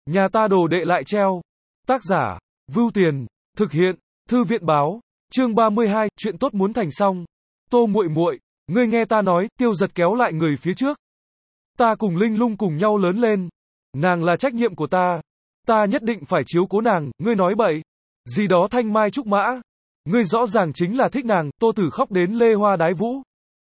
Nhà ta đồ đệ lại treo. Tác giả, Vưu Tiền, thực hiện, Thư viện báo, chương 32, chuyện tốt muốn thành xong. Tô muội muội, ngươi nghe ta nói, Tiêu Giật kéo lại người phía trước. Ta cùng Linh Lung cùng nhau lớn lên. Nàng là trách nhiệm của ta. Ta nhất định phải chiếu cố nàng, ngươi nói bậy. Gì đó thanh mai trúc mã. Ngươi rõ ràng chính là thích nàng, Tô Tử khóc đến lê hoa đái vũ.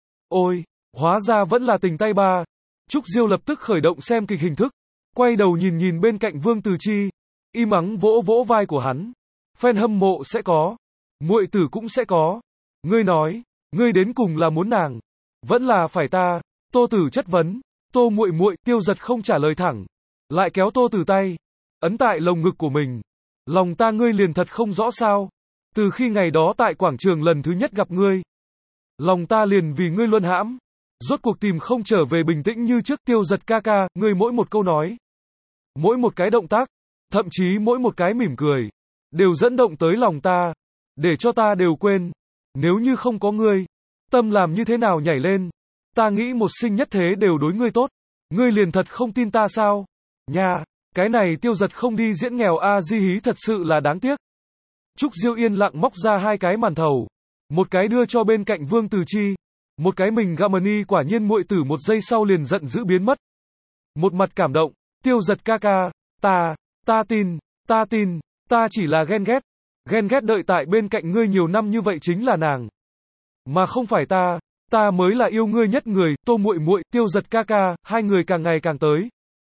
Ôi, hóa ra vẫn là tình tay ba. Trúc Diêu lập tức khởi động xem kịch hình thức. Quay đầu nhìn bên cạnh Vương Từ Chi. Im ắng vỗ vỗ vai của hắn. Fan hâm mộ sẽ có. Muội tử cũng sẽ có. Ngươi nói, ngươi đến cùng là muốn nàng. Vẫn là phải ta. Tô Tử chất vấn. Tô muội muội, Tiêu Giật không trả lời thẳng. Lại kéo Tô Tử tay. Ấn tại lồng ngực của mình. Lòng ta ngươi liền thật không rõ sao. Từ khi ngày đó tại quảng trường lần thứ nhất gặp ngươi. Lòng ta liền vì ngươi luân hãm. Rốt cuộc tìm không trở về bình tĩnh như trước. Tiêu Giật ca ca, ngươi mỗi một câu nói. Mỗi một cái động tác. Thậm chí mỗi một cái mỉm cười. Đều dẫn động tới lòng ta. Để cho ta đều quên. Nếu như không có ngươi. Tâm làm như thế nào nhảy lên. Ta nghĩ một sinh nhất thế đều đối ngươi tốt. Ngươi liền thật không tin ta sao? Nha, cái này Tiêu Giật không đi diễn nghèo a di hí thật sự là đáng tiếc. Trúc Diêu yên lặng móc ra hai cái màn thầu. Một cái đưa cho bên cạnh Vương Từ Chi. Một cái mình Gamani quả nhiên muội tử một giây sau liền giận dữ biến mất. Một mặt cảm động. Tiêu Giật ca ca, ta tin, ta chỉ là ghen ghét. Ghen ghét đợi tại bên cạnh ngươi nhiều năm như vậy chính là nàng. Mà không phải ta mới là yêu ngươi nhất người. Tô muội muội, Tiêu Giật ca ca, hai người càng ngày càng tới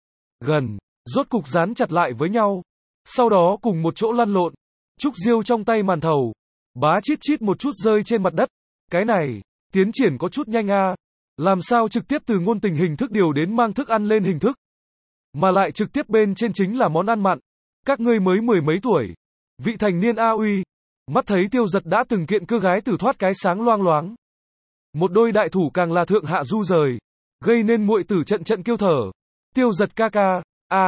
gần, rốt cục dán chặt lại với nhau. Sau đó cùng một chỗ lăn lộn. Trúc Diêu trong tay màn thầu, bá chít chít một chút rơi trên mặt đất. Cái này, tiến triển có chút nhanh a. Làm sao trực tiếp từ ngôn tình hình thức điều đến mang thức ăn lên hình thức. Mà lại trực tiếp bên trên chính là món ăn mặn. Các ngươi mới mười mấy tuổi. Vị thành niên a uy. Mắt thấy Tiêu Giật đã từng kiện cưa gái tử thoát cái sáng loang loáng. Một đôi đại thủ càng là thượng hạ du rời. Gây nên muội tử trận kêu thở. Tiêu Giật ca ca,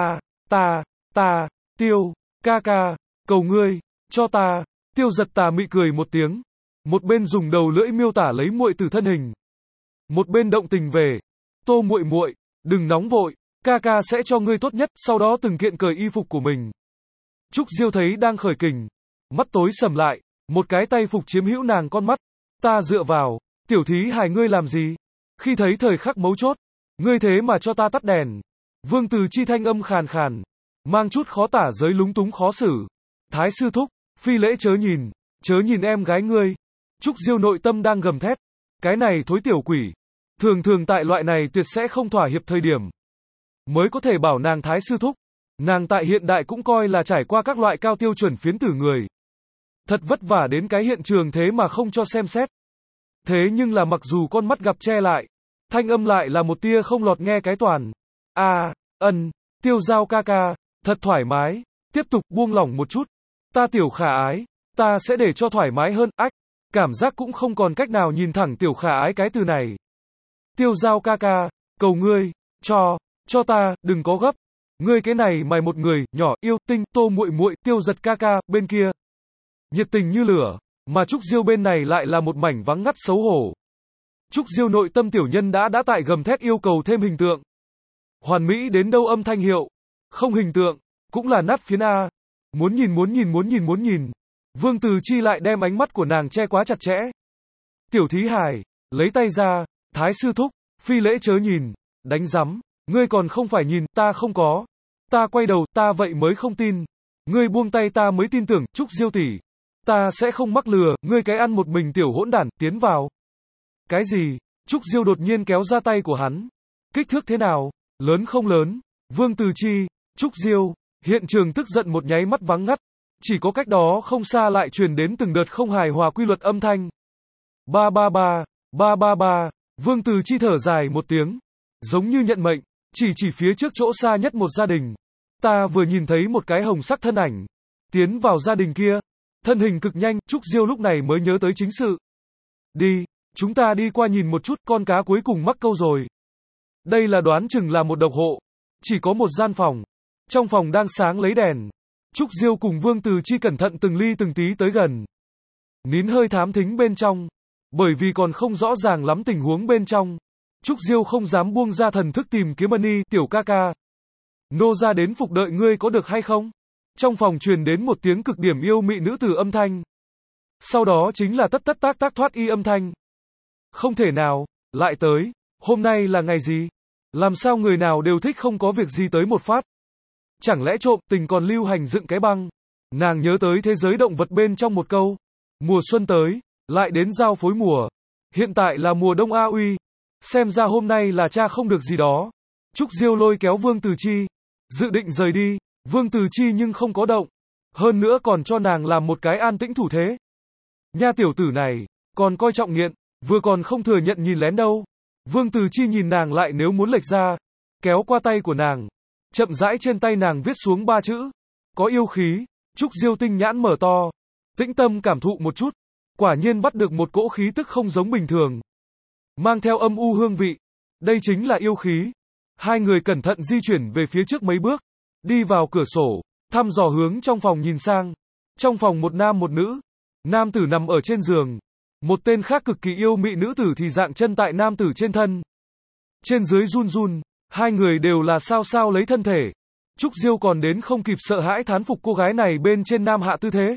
Tiêu, ca ca, cầu ngươi, cho ta. Tiêu Giật tà mị cười một tiếng. Một bên dùng đầu lưỡi miêu tả lấy muội tử thân hình. Một bên động tình về. Tô muội muội, đừng nóng vội. Ca ca sẽ cho ngươi tốt nhất, sau đó từng kiện cởi y phục của mình. Trúc Diêu thấy đang khởi kình. Mắt tối sầm lại. Một cái tay phục chiếm hữu nàng con mắt. Ta dựa vào. Tiểu thí hài ngươi làm gì? Khi thấy thời khắc mấu chốt. Ngươi thế mà cho ta tắt đèn. Vương Từ Chi thanh âm khàn khàn. Mang chút khó tả giới lúng túng khó xử. Thái sư thúc. Phi lễ chớ nhìn em gái ngươi. Trúc Diêu nội tâm đang gầm thét. Cái này thối tiểu quỷ. Thường tại loại này tuyệt sẽ không thỏa hiệp thời điểm. Mới có thể bảo nàng thái sư thúc. Nàng tại hiện đại cũng coi là trải qua các loại cao tiêu chuẩn phiến tử người. Thật vất vả đến cái hiện trường thế mà không cho xem xét. Thế nhưng là mặc dù con mắt gặp che lại. Thanh âm lại là một tia không lọt nghe cái toàn. Tiêu Giao ca ca. Thật thoải mái. Tiếp tục buông lỏng một chút. Ta tiểu khả ái. Ta sẽ để cho thoải mái hơn. Ách. Cảm giác cũng không còn cách nào nhìn thẳng tiểu khả ái cái từ này. Tiêu Giao ca ca. Cầu ngươi. Cho ta, đừng có gấp. Ngươi cái này mày một người, nhỏ, yêu, tinh, Tô muội muội, Tiêu Giật ca ca, bên kia. Nhiệt tình như lửa. Mà Trúc Diêu bên này lại là một mảnh vắng ngắt xấu hổ. Trúc Diêu nội tâm tiểu nhân đã tại gầm thét yêu cầu thêm hình tượng. Hoàn mỹ đến đâu âm thanh hiệu. Không hình tượng. Cũng là nát phiến A. Muốn nhìn. Vương Từ Chi lại đem ánh mắt của nàng che quá chặt chẽ. Tiểu thí hài. Lấy tay ra. Thái sư thúc. Phi lễ chớ nhìn. Đánh rắm. Ngươi còn không phải nhìn. Ta không có. Ta quay đầu. Ta vậy mới không tin. Ngươi buông tay ta mới tin tưởng. Trúc Diêu tỷ. Ta sẽ không mắc lừa. Ngươi cái ăn một mình tiểu hỗn đản. Tiến vào. Cái gì? Trúc Diêu đột nhiên kéo ra tay của hắn. Kích thước thế nào? Lớn không lớn? Vương Từ Chi, Trúc Diêu, hiện trường tức giận một nháy mắt vắng ngắt. Chỉ có cách đó không xa lại truyền đến từng đợt không hài hòa quy luật âm thanh. Ba. Vương Từ Chi thở dài một tiếng. Giống như nhận mệnh. Chỉ phía trước chỗ xa nhất một gia đình. Ta vừa nhìn thấy một cái hồng sắc thân ảnh. Tiến vào gia đình kia. Thân hình cực nhanh. Trúc Diêu lúc này mới nhớ tới chính sự. Đi. Chúng ta đi qua nhìn một chút, con cá cuối cùng mắc câu rồi. Đây là đoán chừng là một độc hộ. Chỉ có một gian phòng. Trong phòng đang sáng lấy đèn. Trúc Diêu cùng Vương Từ Chi cẩn thận từng ly từng tí tới gần. Nín hơi thám thính bên trong. Bởi vì còn không rõ ràng lắm tình huống bên trong. Trúc Diêu không dám buông ra thần thức tìm kiếm Mani, tiểu ca ca. Nô gia đến phục đợi ngươi có được hay không? Trong phòng truyền đến một tiếng cực điểm yêu mị nữ tử âm thanh. Sau đó chính là tất tất tác tác thoát y âm thanh. Không thể nào, lại tới, hôm nay là ngày gì? Làm sao người nào đều thích không có việc gì tới một phát? Chẳng lẽ trộm tình còn lưu hành dựng cái băng? Nàng nhớ tới thế giới động vật bên trong một câu. Mùa xuân tới, lại đến giao phối mùa. Hiện tại là mùa đông A Uy. Xem ra hôm nay là cha không được gì đó. Trúc Diêu lôi kéo Vương Từ Chi. Dự định rời đi. Vương Từ Chi nhưng không có động. Hơn nữa còn cho nàng làm một cái an tĩnh thủ thế. Nha tiểu tử này, còn coi trọng nghiện, vừa còn không thừa nhận nhìn lén đâu. Vương Từ Chi nhìn nàng lại nếu muốn lệch ra. Kéo qua tay của nàng. Chậm rãi trên tay nàng viết xuống 3 chữ. Có yêu khí. Trúc Diêu tinh nhãn mở to. Tĩnh tâm cảm thụ một chút. Quả nhiên bắt được một cỗ khí tức không giống bình thường. Mang theo âm u hương vị. Đây chính là yêu khí. Hai người cẩn thận di chuyển về phía trước mấy bước. Đi vào cửa sổ. Thăm dò hướng trong phòng nhìn sang. Trong phòng một nam một nữ. Nam tử nằm ở trên giường. Một tên khác cực kỳ yêu mị nữ tử thì dạng chân tại nam tử trên thân. Trên dưới run run. Hai người đều là sao sao lấy thân thể. Trúc Diêu còn đến không kịp sợ hãi thán phục cô gái này bên trên nam hạ tư thế.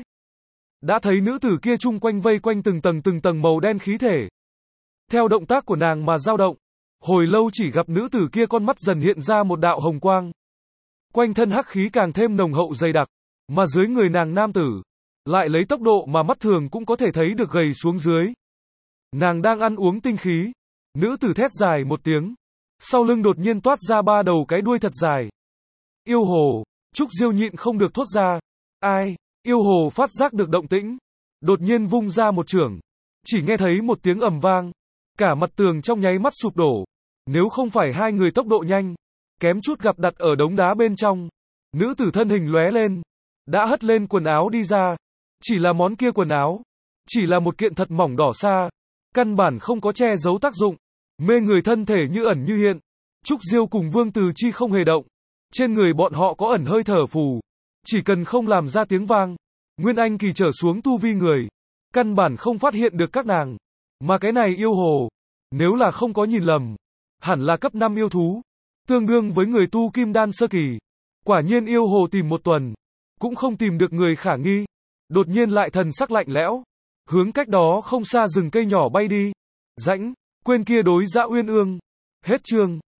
Đã thấy nữ tử kia chung quanh vây quanh từng tầng màu đen khí thể. Theo động tác của nàng mà dao động. Hồi lâu chỉ gặp nữ tử kia con mắt dần hiện ra một đạo hồng quang. Quanh thân hắc khí càng thêm nồng hậu dày đặc. Mà dưới người nàng nam tử. Lại lấy tốc độ mà mắt thường cũng có thể thấy được gầy xuống dưới. Nàng đang ăn uống tinh khí. Nữ tử thét dài một tiếng. Sau lưng đột nhiên toát ra 3 đầu cái đuôi thật dài. Yêu hồ. Trúc Diêu nhịn không được thốt ra. Ai? Yêu hồ phát giác được động tĩnh. Đột nhiên vung ra một chưởng. Chỉ nghe thấy một tiếng ầm vang. Cả mặt tường trong nháy mắt sụp đổ. Nếu không phải hai người tốc độ nhanh. Kém chút gặp đặt ở đống đá bên trong. Nữ tử thân hình lóe lên. Đã hất lên quần áo đi ra. Chỉ là món kia quần áo. Chỉ là một kiện thật mỏng đỏ xa. Căn bản không có che giấu tác dụng. Mê người thân thể như ẩn như hiện. Trúc Diêu cùng Vương Từ Chi không hề động. Trên người bọn họ có ẩn hơi thở phù. Chỉ cần không làm ra tiếng vang. Nguyên Anh kỳ trở xuống tu vi người. Căn bản không phát hiện được các nàng. Mà cái này yêu hồ. Nếu là không có nhìn lầm. Hẳn là cấp 5 yêu thú. Tương đương với người tu kim đan sơ kỳ. Quả nhiên yêu hồ tìm một tuần. Cũng không tìm được người khả nghi. Đột nhiên lại thần sắc lạnh lẽo. Hướng cách đó không xa rừng cây nhỏ bay đi. Rãnh. Quên kia đối dã uyên ương. Hết chương.